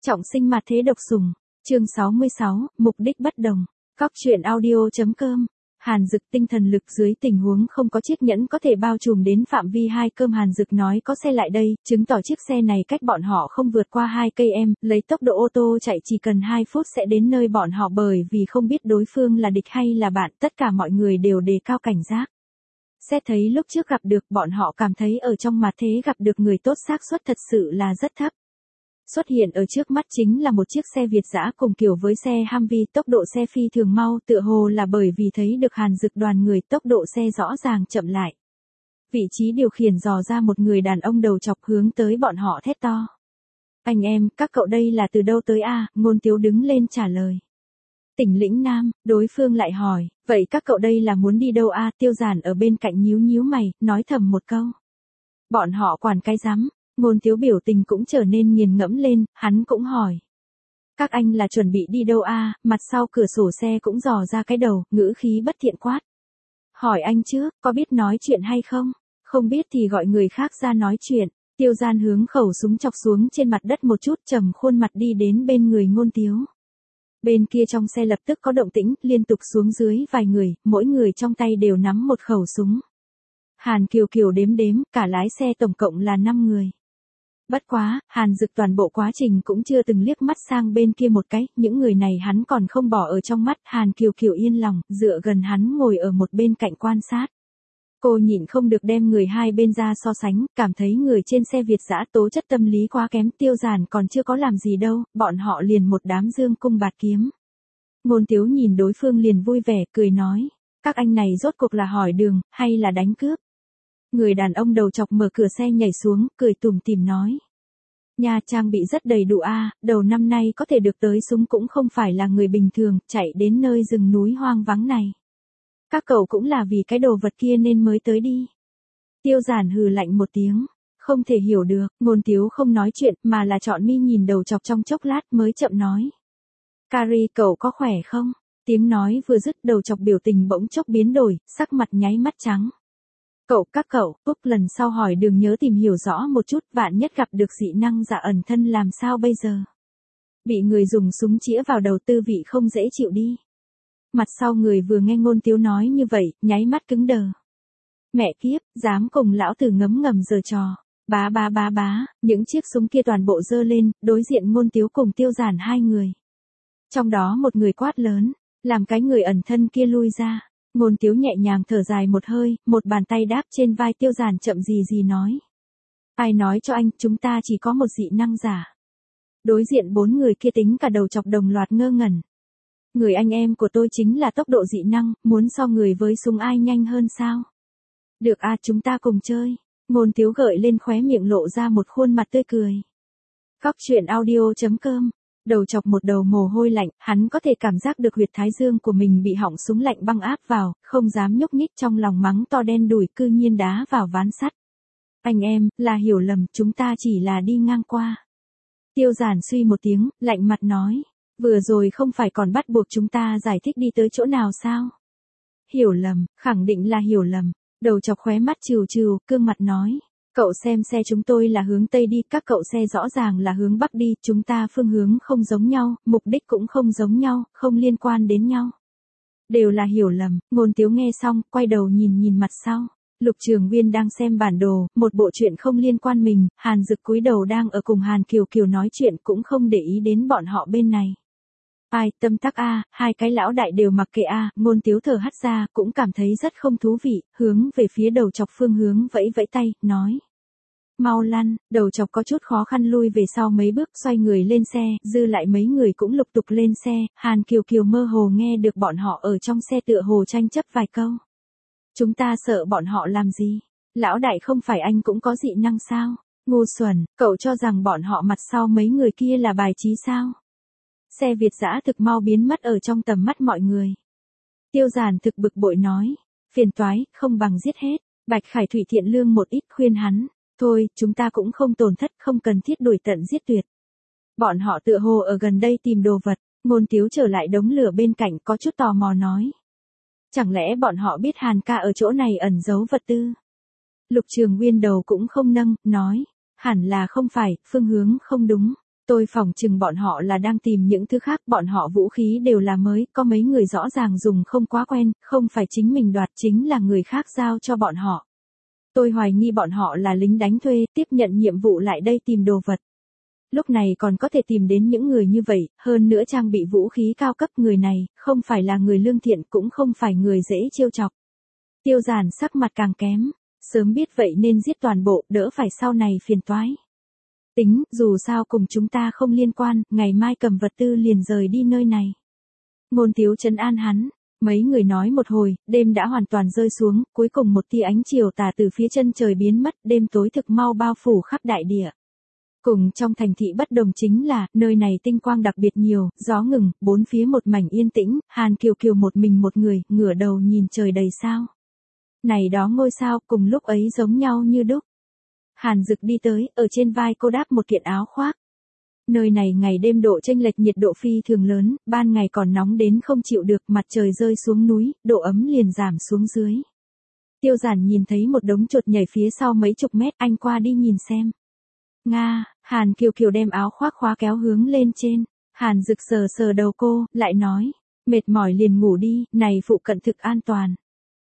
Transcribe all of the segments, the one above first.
Trọng sinh mà thế độc sủng. Chương 66, mục đích bất đồng. Cóc truyện audio.com. Hàn Dực tinh thần lực dưới tình huống không có chiếc nhẫn có thể bao trùm đến phạm vi 2 cây. Hàn Dực nói có xe lại đây, chứng tỏ chiếc xe này cách bọn họ không vượt qua 2 cây, lấy tốc độ ô tô chạy chỉ cần 2 phút sẽ đến nơi bọn họ. Bởi vì không biết đối phương là địch hay là bạn, tất cả mọi người đều đề cao cảnh giác. Xét thấy lúc trước gặp được, bọn họ cảm thấy ở trong mà thế gặp được người tốt xác suất thật sự là rất thấp. Xuất hiện ở trước mắt chính là một chiếc xe Việt dã cùng kiểu với xe Humvee, tốc độ xe phi thường mau, tựa hồ là bởi vì thấy được Hàn Dực đoàn người, tốc độ xe rõ ràng chậm lại. Vị trí điều khiển dò ra một người đàn ông đầu chọc hướng tới bọn họ thét to. Anh em, các cậu đây là từ đâu tới a? Ngôn Tiếu đứng lên trả lời. Tỉnh Lĩnh Nam. Đối phương lại hỏi, vậy các cậu đây là muốn đi đâu a? Tiêu Giản ở bên cạnh nhíu nhíu mày, nói thầm một câu. Bọn họ quản cái rắm. Ngôn Tiếu biểu tình cũng trở nên nghiền ngẫm lên, hắn cũng hỏi. Các anh là chuẩn bị đi đâu a? Mặt sau cửa sổ xe cũng dò ra cái đầu, ngữ khí bất thiện quát. Hỏi anh trước, có biết nói chuyện hay không? Không biết thì gọi người khác ra nói chuyện. Tiêu Gian hướng khẩu súng chọc xuống trên mặt đất một chút, trầm khuôn mặt đi đến bên người Ngôn Tiếu. Bên kia trong xe lập tức có động tĩnh, liên tục xuống dưới vài người, mỗi người trong tay đều nắm một khẩu súng. Hàn Kiều Kiều đếm đếm, cả lái xe tổng cộng là 5 người. Bất quá, Hàn Dực toàn bộ quá trình cũng chưa từng liếc mắt sang bên kia một cái, những người này hắn còn không bỏ ở trong mắt. Hàn Kiều Kiều yên lòng, dựa gần hắn ngồi ở một bên cạnh quan sát. Cô nhịn không được đem người hai bên ra so sánh, cảm thấy người trên xe Việt dã tố chất tâm lý quá kém. Tiêu Giản còn chưa có làm gì đâu, bọn họ liền một đám dương cung bạt kiếm. Ngôn Tiếu nhìn đối phương liền vui vẻ, cười nói, các anh này rốt cuộc là hỏi đường, hay là đánh cướp? Người đàn ông đầu chọc mở cửa xe nhảy xuống, cười tủm tỉm nói. Nha trang bị rất đầy đủ a, đầu năm nay có thể được tới súng cũng không phải là người bình thường, chạy đến nơi rừng núi hoang vắng này. Các cậu cũng là vì cái đồ vật kia nên mới tới đi. Tiêu Giản hừ lạnh một tiếng, không thể hiểu được. Ngôn Tiếu không nói chuyện mà là trọn mi nhìn đầu chọc trong chốc lát mới chậm nói. Cari, cậu có khỏe không? Tiếng nói vừa dứt, đầu chọc biểu tình bỗng chốc biến đổi, sắc mặt nháy mắt trắng. Các cậu, lần sau hỏi đường nhớ tìm hiểu rõ một chút, vạn nhất gặp được dị năng giả ẩn thân làm sao bây giờ? Bị người dùng súng chĩa vào đầu tư vị không dễ chịu đi. Mặt sau người vừa nghe Ngôn Tiếu nói như vậy, nháy mắt cứng đờ. Mẹ kiếp, dám cùng lão tử ngấm ngầm giở trò. Bá, những chiếc súng kia toàn bộ giơ lên, đối diện Ngôn Tiếu cùng Tiêu Giản hai người. Trong đó một người quát lớn, làm cái người ẩn thân kia lui ra. Ngôn Tiếu nhẹ nhàng thở dài một hơi, một bàn tay đáp trên vai Tiêu Giản chậm gì nói. Ai nói cho anh, chúng ta chỉ có một dị năng giả. Đối diện 4 người kia tính cả đầu chọc đồng loạt ngơ ngẩn. Người anh em của tôi chính là tốc độ dị năng, muốn so người với súng ai nhanh hơn sao? Được à, chúng ta cùng chơi. Ngôn Tiếu gợi lên khóe miệng lộ ra một khuôn mặt tươi cười. Cóc truyện audio.com. Đầu chọc một đầu mồ hôi lạnh, hắn có thể cảm giác được huyệt thái dương của mình bị họng súng lạnh băng áp vào, không dám nhúc nhích, trong lòng mắng to đen đủi, cư nhiên đá vào ván sắt. Anh em, là hiểu lầm, chúng ta chỉ là đi ngang qua. Tiêu Giản suy một tiếng, lạnh mặt nói. Vừa rồi không phải còn bắt buộc chúng ta giải thích đi tới chỗ nào sao? Hiểu lầm, khẳng định là hiểu lầm. Đầu chọc khóe mắt trừ, cương mặt nói. Cậu xem xe chúng tôi là hướng Tây đi, các cậu xe rõ ràng là hướng Bắc đi, chúng ta phương hướng không giống nhau, mục đích cũng không giống nhau, không liên quan đến nhau. Đều là hiểu lầm. Ngôn Tiếu nghe xong, quay đầu nhìn mặt sau. Lục Trường Uyên đang xem bản đồ, một bộ chuyện không liên quan mình. Hàn Dực cúi đầu đang ở cùng Hàn Kiều Kiều nói chuyện, cũng không để ý đến bọn họ bên này. Ai, tâm tắc a, hai cái lão đại đều mặc kệ a. Ngôn Tiếu thở hắt ra, cũng cảm thấy rất không thú vị, hướng về phía đầu chọc phương hướng vẫy tay, nói. Mau lăn. Đầu chọc có chút khó khăn lui về sau mấy bước, xoay người lên xe, dư lại mấy người cũng lục tục lên xe. Hàn Kiều Kiều mơ hồ nghe được bọn họ ở trong xe tựa hồ tranh chấp vài câu. Chúng ta sợ bọn họ làm gì? Lão đại không phải anh cũng có dị năng sao? Ngu xuẩn, cậu cho rằng bọn họ mặt sau mấy người kia là bài trí sao? Xe Việt dã thực mau biến mất ở trong tầm mắt mọi người. Tiêu Giản thực bực bội nói. Phiền toái, không bằng giết hết. Bạch Khải Thủy thiện lương một ít khuyên hắn. Thôi, chúng ta cũng không tổn thất, không cần thiết đuổi tận giết tuyệt. Bọn họ tựa hồ ở gần đây tìm đồ vật. Ngôn Tiếu trở lại đống lửa bên cạnh có chút tò mò nói. Chẳng lẽ bọn họ biết Hàn ca ở chỗ này ẩn giấu vật tư? Lục Trường Uyên đầu cũng không nâng, nói. Hẳn là không phải, phương hướng không đúng. Tôi phỏng chừng bọn họ là đang tìm những thứ khác, bọn họ vũ khí đều là mới, có mấy người rõ ràng dùng không quá quen, không phải chính mình đoạt chính là người khác giao cho bọn họ. Tôi hoài nghi bọn họ là lính đánh thuê, tiếp nhận nhiệm vụ lại đây tìm đồ vật. Lúc này còn có thể tìm đến những người như vậy, hơn nữa trang bị vũ khí cao cấp, người này, không phải là người lương thiện cũng không phải người dễ trêu chọc. Tiêu Giản sắc mặt càng kém, sớm biết vậy nên giết toàn bộ, đỡ phải sau này phiền toái. Tính, dù sao cùng chúng ta không liên quan, ngày mai cầm vật tư liền rời đi nơi này. Ngôn Tiếu trấn an hắn, mấy người nói một hồi, đêm đã hoàn toàn rơi xuống, cuối cùng một tia ánh chiều tà từ phía chân trời biến mất, đêm tối thực mau bao phủ khắp đại địa. Cùng trong thành thị bất đồng chính là, nơi này tinh quang đặc biệt nhiều, gió ngừng, bốn phía một mảnh yên tĩnh, Hàn Kiều Kiều một mình một người, ngửa đầu nhìn trời đầy sao. Này đó ngôi sao, cùng lúc ấy giống nhau như đúc. Hàn Dực đi tới, ở trên vai cô đáp một kiện áo khoác. Nơi này ngày đêm độ chênh lệch nhiệt độ phi thường lớn, ban ngày còn nóng đến không chịu được, mặt trời rơi xuống núi, độ ấm liền giảm xuống dưới. Tiêu Giản nhìn thấy một đống chuột nhảy phía sau mấy chục mét, anh qua đi nhìn xem. Nga, Hàn Kiều Kiều đem áo khoác khóa kéo hướng lên trên. Hàn Dực sờ sờ đầu cô, lại nói, mệt mỏi liền ngủ đi, này phụ cận thực an toàn.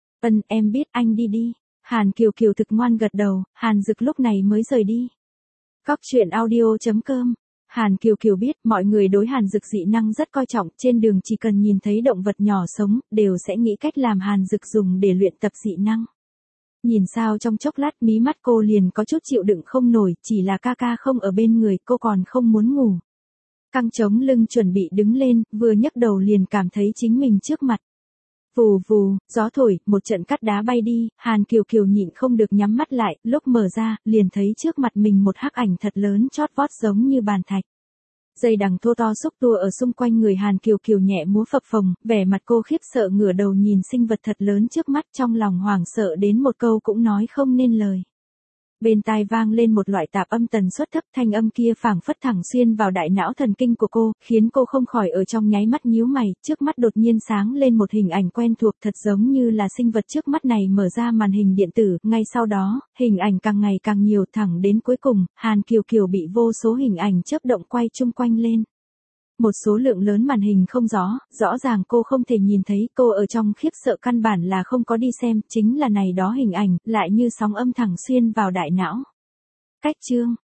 Em biết, anh đi đi. Hàn Kiều Kiều thực ngoan gật đầu, Hàn Dực lúc này mới rời đi. Góc truyện audio.com. Hàn Kiều Kiều biết mọi người đối Hàn Dực dị năng rất coi trọng, trên đường chỉ cần nhìn thấy động vật nhỏ sống, đều sẽ nghĩ cách làm Hàn Dực dùng để luyện tập dị năng. Nhìn sao trong chốc lát mí mắt cô liền có chút chịu đựng không nổi, chỉ là ca ca không ở bên người, cô còn không muốn ngủ. Căng chống lưng chuẩn bị đứng lên, vừa nhấc đầu liền cảm thấy chính mình trước mặt. Vù vù, gió thổi, một trận cát đá bay đi, Hàn Kiều Kiều nhịn không được nhắm mắt lại, lúc mở ra, liền thấy trước mặt mình một hắc ảnh thật lớn chót vót giống như bàn thạch. Dây đằng thô to xúc tua ở xung quanh người Hàn Kiều Kiều nhẹ múa phập phồng, vẻ mặt cô khiếp sợ ngửa đầu nhìn sinh vật thật lớn trước mắt, trong lòng hoảng sợ đến một câu cũng nói không nên lời. Bên tai vang lên một loại tạp âm tần suất thấp, thanh âm kia phảng phất thẳng xuyên vào đại não thần kinh của cô, khiến cô không khỏi ở trong nháy mắt nhíu mày, trước mắt đột nhiên sáng lên một hình ảnh quen thuộc thật giống như là sinh vật trước mắt này mở ra màn hình điện tử, ngay sau đó, hình ảnh càng ngày càng nhiều thẳng đến cuối cùng, Hàn Kiều Kiều bị vô số hình ảnh chớp động quay chung quanh lên. Một số lượng lớn màn hình không rõ ràng cô không thể nhìn thấy, cô ở trong khiếp sợ căn bản là không có đi xem, chính là này đó hình ảnh, lại như sóng âm thẳng xuyên vào đại não. Cách chương,